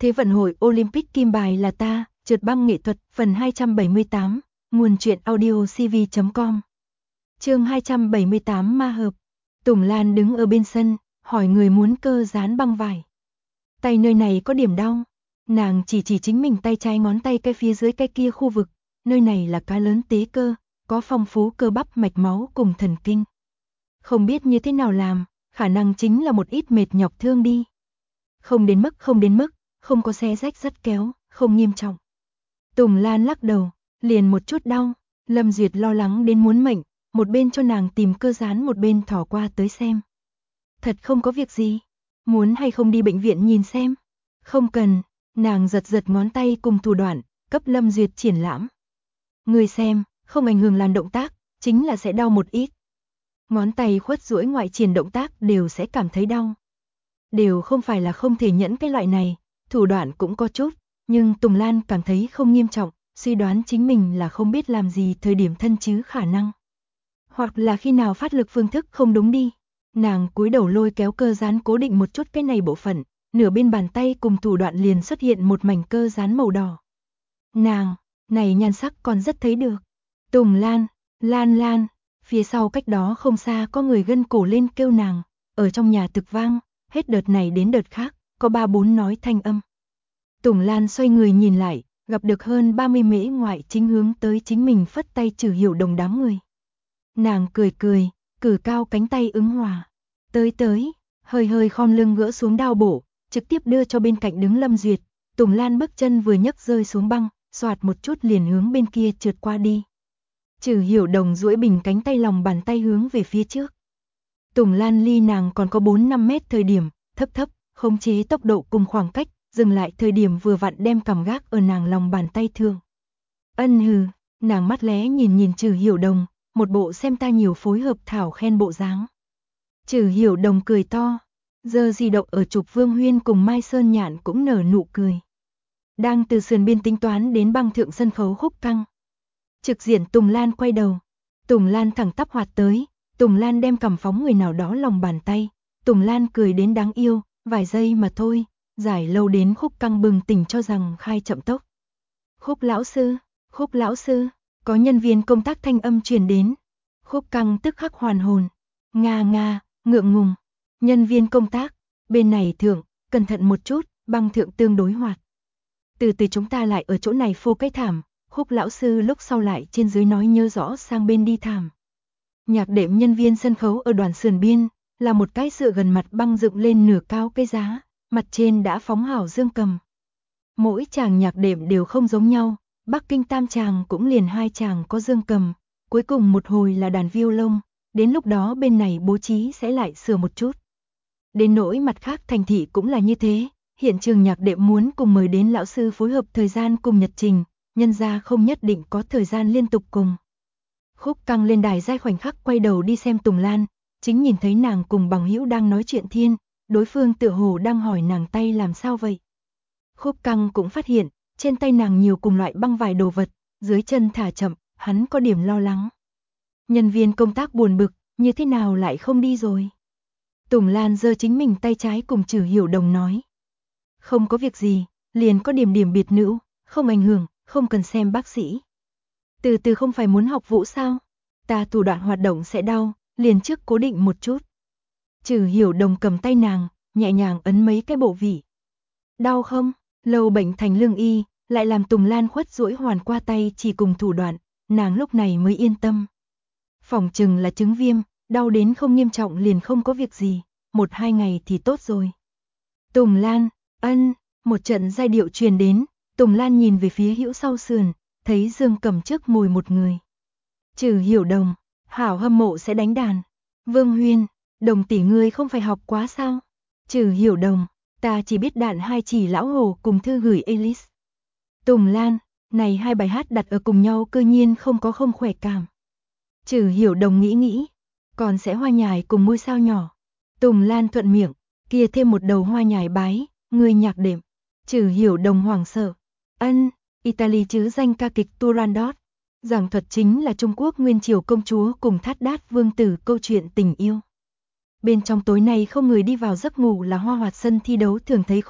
Thế vận hội Olympic kim bài là ta, trượt băng nghệ thuật, phần 278, nguồn truyện audio cv.com. Chương 278 ma hợp. Tùng Lan đứng ở bên sân, hỏi người muốn cơ dán băng vải. Tay nơi này có điểm đau. Nàng chỉ chính mình tay trái ngón tay cái phía dưới cái kia khu vực, nơi này là cá lớn tế cơ, có phong phú cơ bắp mạch máu cùng thần kinh. Không biết như thế nào làm, khả năng chính là một ít mệt nhọc thương đi. Không đến mức, không có xé rách rất kéo, không nghiêm trọng. Tùng Lan lắc đầu, liền một chút đau. Lâm Duyệt lo lắng đến muốn mệnh, một bên cho nàng tìm cơ dán một bên thỏ qua tới xem. Thật không có việc gì, muốn hay không đi bệnh viện nhìn xem? Không cần, nàng giật ngón tay cùng thủ đoạn, cấp Lâm Duyệt triển lãm. Người xem, không ảnh hưởng làn động tác, chính là sẽ đau một ít. Ngón tay khuất duỗi ngoại triển động tác đều sẽ cảm thấy đau. Đều không phải là không thể nhẫn cái loại này, thủ đoạn cũng có chút, nhưng Tùng Lan cảm thấy không nghiêm trọng, suy đoán chính mình là không biết làm gì thời điểm thân chứ khả năng. Hoặc là khi nào phát lực phương thức không đúng đi. Nàng cúi đầu lôi kéo cơ dán cố định một chút cái này bộ phận, nửa bên bàn tay cùng thủ đoạn liền xuất hiện một mảnh cơ dán màu đỏ. Nàng, này nhan sắc còn rất thấy được. Tùng Lan, Lan, phía sau cách đó không xa có người gân cổ lên kêu nàng, ở trong nhà thực vang, hết đợt này đến đợt khác, có 3-4 nói thanh âm. Tùng Lan xoay người nhìn lại, gặp được hơn 30 mễ ngoại chính hướng tới chính mình phất tay Trừ Hiểu Đồng đám người. Nàng cười, cử cao cánh tay ứng hòa. Tới, hơi khom lưng gỡ xuống đao bổ, trực tiếp đưa cho bên cạnh đứng Lâm Duyệt. Tùng Lan bước chân vừa nhấc rơi xuống băng, xoạt một chút liền hướng bên kia trượt qua đi. Trừ Hiểu Đồng duỗi bình cánh tay lòng bàn tay hướng về phía trước. Tùng Lan ly nàng còn có 4-5 mét thời điểm, thấp, khống chế tốc độ cùng khoảng cách, dừng lại thời điểm vừa vặn đem cầm gác ở nàng lòng bàn tay thương. Ân hừ, nàng mắt lé nhìn Trừ Hiểu Đồng, một bộ xem ta nhiều phối hợp thảo khen bộ dáng. Trừ Hiểu Đồng cười to, giờ di động ở chụp Vương Huyên cùng Mai Sơn Nhạn cũng nở nụ cười. Đang từ sườn biên tính toán đến băng thượng sân khấu khúc căng. Trực diện Tùng Lan quay đầu, Tùng Lan thẳng tắp hoạt tới, Tùng Lan đem cầm phóng người nào đó lòng bàn tay, Tùng Lan cười đến đáng yêu, vài giây mà thôi, giải lâu đến khúc căng bừng tỉnh cho rằng khai chậm tốc. Khúc lão sư, có nhân viên công tác thanh âm truyền đến. Khúc căng tức khắc hoàn hồn, nga, ngượng ngùng. Nhân viên công tác, bên này thượng, cẩn thận một chút, băng thượng tương đối hoạt. Từ chúng ta lại ở chỗ này phô cái thảm, Khúc lão sư lúc sau lại trên dưới nói nhớ rõ sang bên đi thảm. Nhạc đệm nhân viên sân khấu ở đoàn sườn biên, là một cái dựa gần mặt băng dựng lên nửa cao cái giá, mặt trên đã phóng hảo dương cầm. Mỗi chàng nhạc đệm đều không giống nhau, Bắc Kinh tam chàng cũng liền 2 chàng có dương cầm, cuối cùng một hồi là đàn violon, đến lúc đó bên này bố trí sẽ lại sửa một chút. Đến nỗi mặt khác thành thị cũng là như thế, hiện trường nhạc đệm muốn cùng mời đến lão sư phối hợp thời gian cùng nhật trình, nhân ra không nhất định có thời gian liên tục cùng. Khúc căng lên đài giai khoảnh khắc quay đầu đi xem Tùng Lan, chính nhìn thấy nàng cùng bằng hữu đang nói chuyện thiên, đối phương tựa hồ đang hỏi nàng tay làm sao vậy. Khúc căng cũng phát hiện, trên tay nàng nhiều cùng loại băng vài đồ vật, dưới chân thả chậm, hắn có điểm lo lắng. Nhân viên công tác buồn bực, như thế nào lại không đi rồi. Tùng Lan giơ chính mình tay trái cùng Trừ Hiểu Đồng nói. Không có việc gì, liền có điểm biệt nữ, không ảnh hưởng, không cần xem bác sĩ. Từ không phải muốn học vũ sao? Ta thủ đoạn hoạt động sẽ đau, liền trước cố định một chút. Trừ Hiểu Đồng cầm tay nàng, nhẹ nhàng ấn mấy cái bộ vị. Đau không? Lâu bệnh thành lương y, lại làm Tùng Lan khuất duỗi hoàn qua tay chỉ cùng thủ đoạn, nàng lúc này mới yên tâm. Phỏng chừng là chứng viêm, đau đến không nghiêm trọng liền không có việc gì, 1-2 ngày thì tốt rồi. Tùng Lan, một trận giai điệu truyền đến, Tùng Lan nhìn về phía hữu sau sườn, thấy dương cầm trước mùi một người. Trừ Hiểu Đồng, hảo hâm mộ sẽ đánh đàn. Vương Huyên, Đồng tỷ ngươi không phải học quá sao? Trừ Hiểu Đồng, ta chỉ biết đạn 2 chỉ lão hồ cùng thư gửi Alice. Tùng Lan, này 2 bài hát đặt ở cùng nhau cơ nhiên không có không khỏe cảm. Trừ Hiểu Đồng nghĩ, còn sẽ hoa nhài cùng ngôi sao nhỏ. Tùng Lan thuận miệng, kia thêm một đầu hoa nhài bái, người nhạc đệm. Trừ Hiểu Đồng hoảng sợ. Italy chứ danh ca kịch Turandot. Giảng thuật chính là Trung Quốc nguyên triều công chúa cùng Thát Đát vương tử câu chuyện tình yêu. Bên trong tối nay không người đi vào giấc ngủ là hoa hoạt sân thi đấu thường thấy khúc,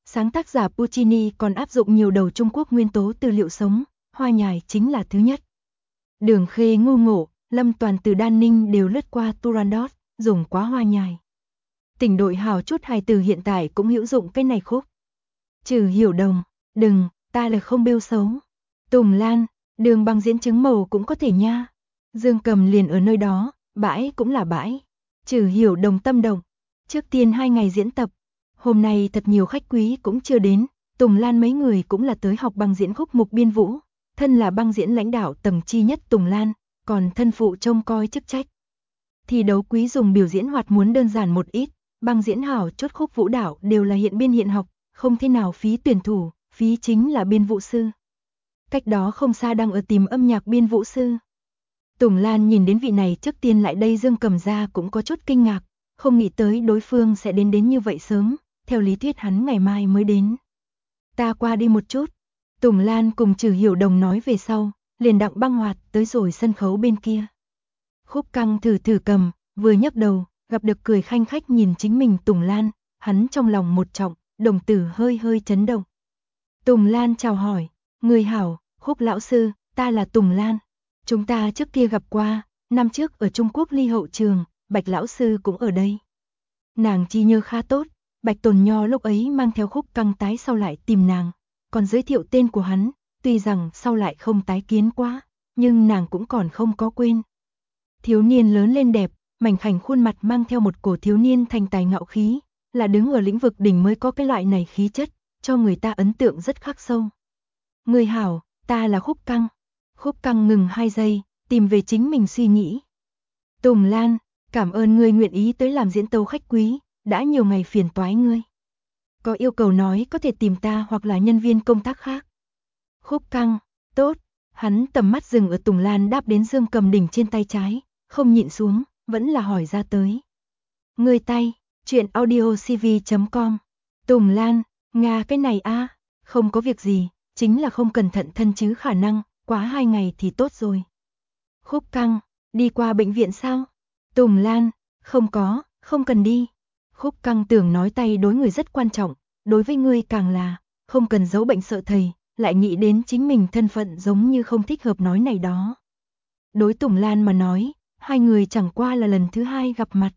Sáng tác giả Puccini còn áp dụng nhiều đầu Trung Quốc nguyên tố từ liệu sống, hoa nhài chính là thứ nhất. Đường Khê Ngô Ngộ, Lâm Toàn từ Đan Ninh đều lướt qua Turandot, dùng quá hoa nhài. Tỉnh đội hào chút hài từ hiện tại cũng hữu dụng cái này khúc. Trừ Hiểu Đồng, đừng, ta là không bêu xấu. Tùng Lan, đường bằng diễn chứng màu cũng có thể nha. Dương Cầm liền ở nơi đó, bãi cũng là bãi. Trừ Hiểu Đồng tâm động. Trước tiên 2 ngày diễn tập, hôm nay thật nhiều khách quý cũng chưa đến, Tùng Lan mấy người cũng là tới học băng diễn khúc mục biên vũ, thân là băng diễn lãnh đạo tầng chi nhất Tùng Lan, còn thân phụ trông coi chức trách. Thi đấu quý dùng biểu diễn hoạt muốn đơn giản một ít, băng diễn hảo chốt khúc vũ đạo đều là hiện biên hiện học, không thế nào phí tuyển thủ, phí chính là biên vũ sư. Cách đó không xa đang ở tìm âm nhạc biên vũ sư. Tùng Lan nhìn đến vị này trước tiên lại đây Dương Cầm ra cũng có chút kinh ngạc, không nghĩ tới đối phương sẽ đến như vậy sớm, theo lý thuyết hắn ngày mai mới đến. Ta qua đi một chút. Tùng Lan cùng Trừ Hiểu Đồng nói về sau, liền đặng băng hoạt tới rồi sân khấu bên kia. Khúc Căng thử cầm, vừa nhấc đầu, gặp được cười khanh khách nhìn chính mình Tùng Lan, hắn trong lòng một trọng, đồng tử hơi chấn động. Tùng Lan chào hỏi, người hảo, Khúc lão sư, ta là Tùng Lan. Chúng ta trước kia gặp qua, năm trước ở Trung Quốc ly hậu trường, Bạch lão sư cũng ở đây. Nàng chi nhớ khá tốt, Bạch Tồn Nho lúc ấy mang theo Khúc Căng tái sau lại tìm nàng, còn giới thiệu tên của hắn, tuy rằng sau lại không tái kiến quá, nhưng nàng cũng còn không có quên. Thiếu niên lớn lên đẹp, mảnh khảnh khuôn mặt mang theo một cổ thiếu niên thành tài ngạo khí, là đứng ở lĩnh vực đỉnh mới có cái loại này khí chất, cho người ta ấn tượng rất khắc sâu. Người hảo, ta là Khúc Căng. Khúc Căng ngừng 2 giây, tìm về chính mình suy nghĩ. Tùng Lan, cảm ơn ngươi nguyện ý tới làm diễn tấu khách quý, đã nhiều ngày phiền toái ngươi. Có yêu cầu nói có thể tìm ta hoặc là nhân viên công tác khác. Khúc Căng, tốt, hắn tầm mắt dừng ở Tùng Lan đáp đến Dương Cầm đỉnh trên tay trái, không nhịn xuống, vẫn là hỏi ra tới. Ngươi tay, chuyện audiocv.com. Tùng Lan, Nga cái này a, không có việc gì, chính là không cẩn thận thân chứ khả năng, quá 2 ngày thì tốt rồi. Khúc Căng, đi qua bệnh viện sao? Tùng Lan, không có, không cần đi. Khúc Căng tưởng nói tay đối người rất quan trọng, đối với ngươi càng là, không cần giấu bệnh sợ thầy, lại nghĩ đến chính mình thân phận giống như không thích hợp nói này đó. Đối Tùng Lan mà nói, 2 người chẳng qua là lần thứ 2 gặp mặt.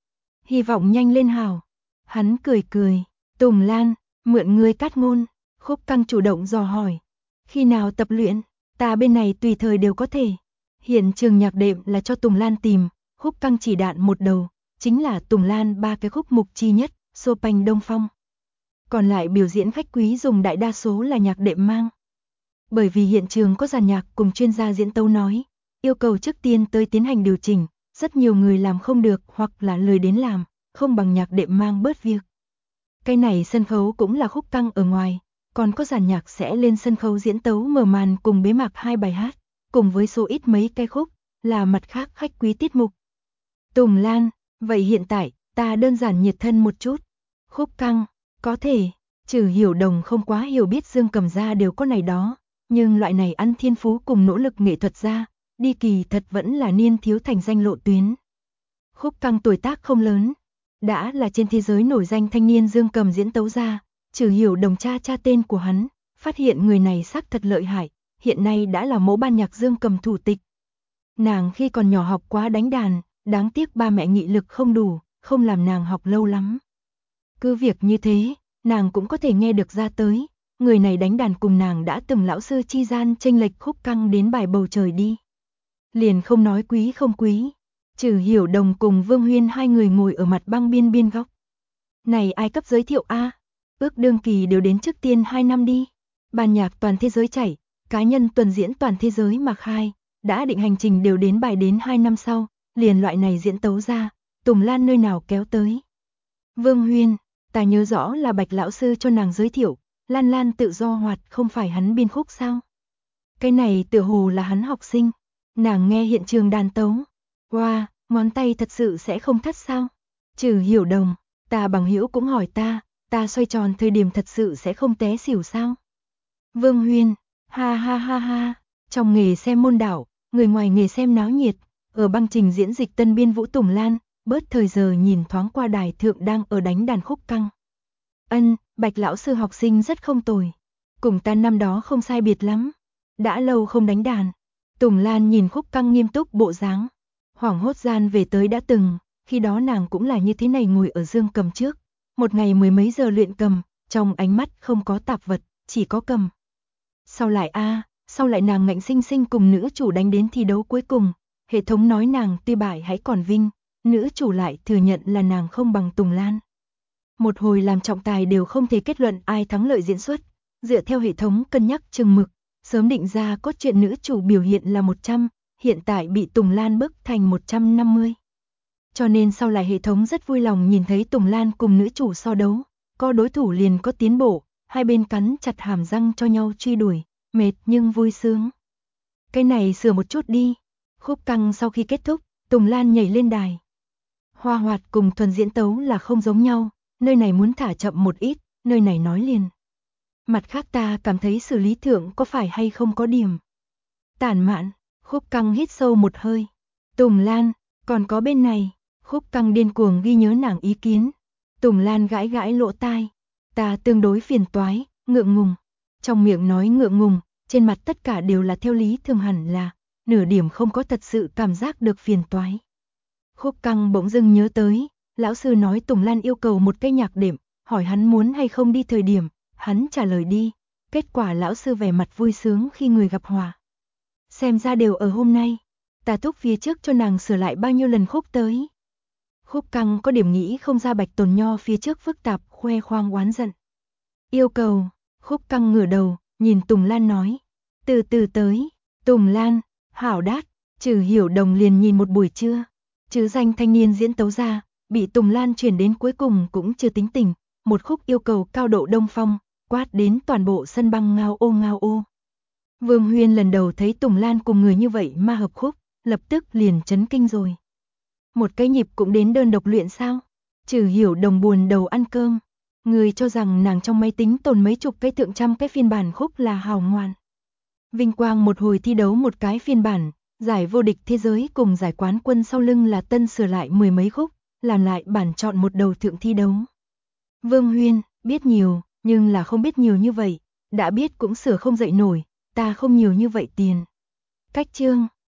Hy vọng nhanh lên hảo. Hắn cười, Tùng Lan, mượn ngươi cát ngôn. Khúc Căng chủ động dò hỏi. Khi nào tập luyện, ta bên này tùy thời đều có thể. Hiện trường nhạc đệm là cho Tùng Lan tìm, Khúc Căng chỉ đạn một đầu, chính là Tùng Lan 3 cái khúc mục chi nhất, Chopin Đông Phong. Còn lại biểu diễn khách quý dùng đại đa số là nhạc đệm mang. Bởi vì hiện trường có dàn nhạc cùng chuyên gia diễn tấu nói, yêu cầu trước tiên tới tiến hành điều chỉnh, rất nhiều người làm không được hoặc là lười đến làm, không bằng nhạc đệm mang bớt việc. Cái này sân khấu cũng là Khúc Căng ở ngoài, còn có dàn nhạc sẽ lên sân khấu diễn tấu mở màn cùng bế mạc 2 bài hát, cùng với số ít mấy cái khúc, là mặt khác khách quý tiết mục. Tùng Lan, vậy hiện tại, ta đơn giản nhiệt thân một chút. Khúc Căng, có thể, Trừ Hiểu Đồng không quá hiểu biết Dương Cầm ra đều có này đó, nhưng loại này ăn thiên phú cùng nỗ lực nghệ thuật ra, đi kỳ thật vẫn là niên thiếu thành danh lộ tuyến. Khúc Căng tuổi tác không lớn, đã là trên thế giới nổi danh thanh niên Dương Cầm diễn tấu ra, Trừ Hiểu Đồng cha tên của hắn, phát hiện người này xác thật lợi hại, hiện nay đã là mẫu ban nhạc Dương Cầm thủ tịch. Nàng khi còn nhỏ học quá đánh đàn, đáng tiếc ba mẹ nghị lực không đủ, không làm nàng học lâu lắm. Cứ việc như thế, nàng cũng có thể nghe được ra tới, người này đánh đàn cùng nàng đã từng lão sư chi gian chênh lệch. Khúc Căng đến bài Bầu Trời đi. Liền không nói quý không quý, Trừ Hiểu Đồng cùng Vương Huyên 2 người ngồi ở mặt băng biên góc. Này ai cấp giới thiệu a? Ước đương kỳ đều đến trước tiên 2 năm đi. Ban nhạc toàn thế giới chảy, cá nhân tuần diễn toàn thế giới mà khai, đã định hành trình đều đến bài đến 2 năm sau, liền loại này diễn tấu ra, Tùng Lan nơi nào kéo tới. Vương Huyên, ta nhớ rõ là Bạch lão sư cho nàng giới thiệu, Lan Lan tự do hoạt không phải hắn biên khúc sao? Cái này tựa hồ là hắn học sinh, nàng nghe hiện trường đàn tấu. Wow, ngón tay thật sự sẽ không thắt sao? Trừ Hiểu Đồng, ta bằng hữu cũng hỏi ta xoay tròn thời điểm thật sự sẽ không té xỉu sao? Vương Huyên, ha ha ha ha, trong nghề xem môn đạo, người ngoài nghề xem náo nhiệt, ở băng trình diễn dịch tân biên vũ Tùng Lan, bớt thời giờ nhìn thoáng qua đài thượng đang ở đánh đàn Khúc Căng. Bạch lão sư học sinh rất không tồi. Cùng ta năm đó không sai biệt lắm. Đã lâu không đánh đàn. Tùng Lan nhìn Khúc Căng nghiêm túc bộ dáng. Hoảng hốt gian về tới đã từng, khi đó nàng cũng là như thế này ngồi ở dương cầm trước. Một ngày mười mấy giờ luyện cầm, trong ánh mắt không có tạp vật, chỉ có cầm. Sau lại nàng ngạnh sinh sinh cùng nữ chủ đánh đến thi đấu cuối cùng. Hệ thống nói nàng tuy bại hãy còn vinh, nữ chủ lại thừa nhận là nàng không bằng Tùng Lan. Một hồi làm trọng tài đều không thể kết luận ai thắng lợi diễn xuất, dựa theo hệ thống cân nhắc chừng mực, sớm định ra cốt truyện nữ chủ biểu hiện là 100, hiện tại bị Tùng Lan bức thành 150. Cho nên sau lại hệ thống rất vui lòng nhìn thấy Tùng Lan cùng nữ chủ so đấu, có đối thủ liền có tiến bộ, hai bên cắn chặt hàm răng cho nhau truy đuổi, mệt nhưng vui sướng. Cái này sửa một chút đi. Khúc Căng sau khi kết thúc, Tùng Lan nhảy lên đài. Hoa hoạt cùng thuần diễn tấu là không giống nhau, nơi này muốn thả chậm một ít, nơi này nói liền. Mặt khác ta cảm thấy xử lý thượng có phải hay không có điểm. Tản mạn, Khúc Căng hít sâu một hơi. Tùng Lan, còn có bên này, Khúc Căng điên cuồng ghi nhớ nàng ý kiến. Tùng Lan gãi gãi lỗ tai. Ta tương đối phiền toái, ngượng ngùng. Trong miệng nói ngượng ngùng, trên mặt tất cả đều là theo lý thường hẳn là, nửa điểm không có thật sự cảm giác được phiền toái. Khúc Căng bỗng dưng nhớ tới, lão sư nói Tùng Lan yêu cầu một cái nhạc đệm, hỏi hắn muốn hay không đi thời điểm, hắn trả lời đi, kết quả lão sư vẻ mặt vui sướng khi người gặp hòa. Xem ra đều ở hôm nay, ta thúc phía trước cho nàng sửa lại bao nhiêu lần khúc tới. Khúc Căng có điểm nghĩ không ra Bạch Tồn Nho phía trước phức tạp khoe khoang oán giận. Yêu cầu, Khúc Căng ngửa đầu, nhìn Tùng Lan nói, từ từ tới, Tùng Lan, hảo đát, Trừ Hiểu Đồng liền nhìn một buổi trưa, chứ danh thanh niên diễn tấu ra, bị Tùng Lan chuyển đến cuối cùng cũng chưa tính tình, một khúc yêu cầu cao độ đông phong, quát đến toàn bộ sân băng ngao ô. Vương Huyên lần đầu thấy Tùng Lan cùng người như vậy ma hợp khúc, lập tức liền chấn kinh rồi. Một cái nhịp cũng đến đơn độc luyện sao? Trừ Hiểu Đồng buồn đầu ăn cơm, người cho rằng nàng trong máy tính tồn mấy chục cái thượng trăm cái phiên bản khúc là hào ngoan. Vinh quang một hồi thi đấu một cái phiên bản, giải vô địch thế giới cùng giải quán quân sau lưng là tân sửa lại mười mấy khúc, làm lại bản chọn một đầu thượng thi đấu. Vương Huyên, biết nhiều, nhưng là không biết nhiều như vậy, đã biết cũng sửa không dậy nổi, ta không nhiều như vậy tiền. Cách chương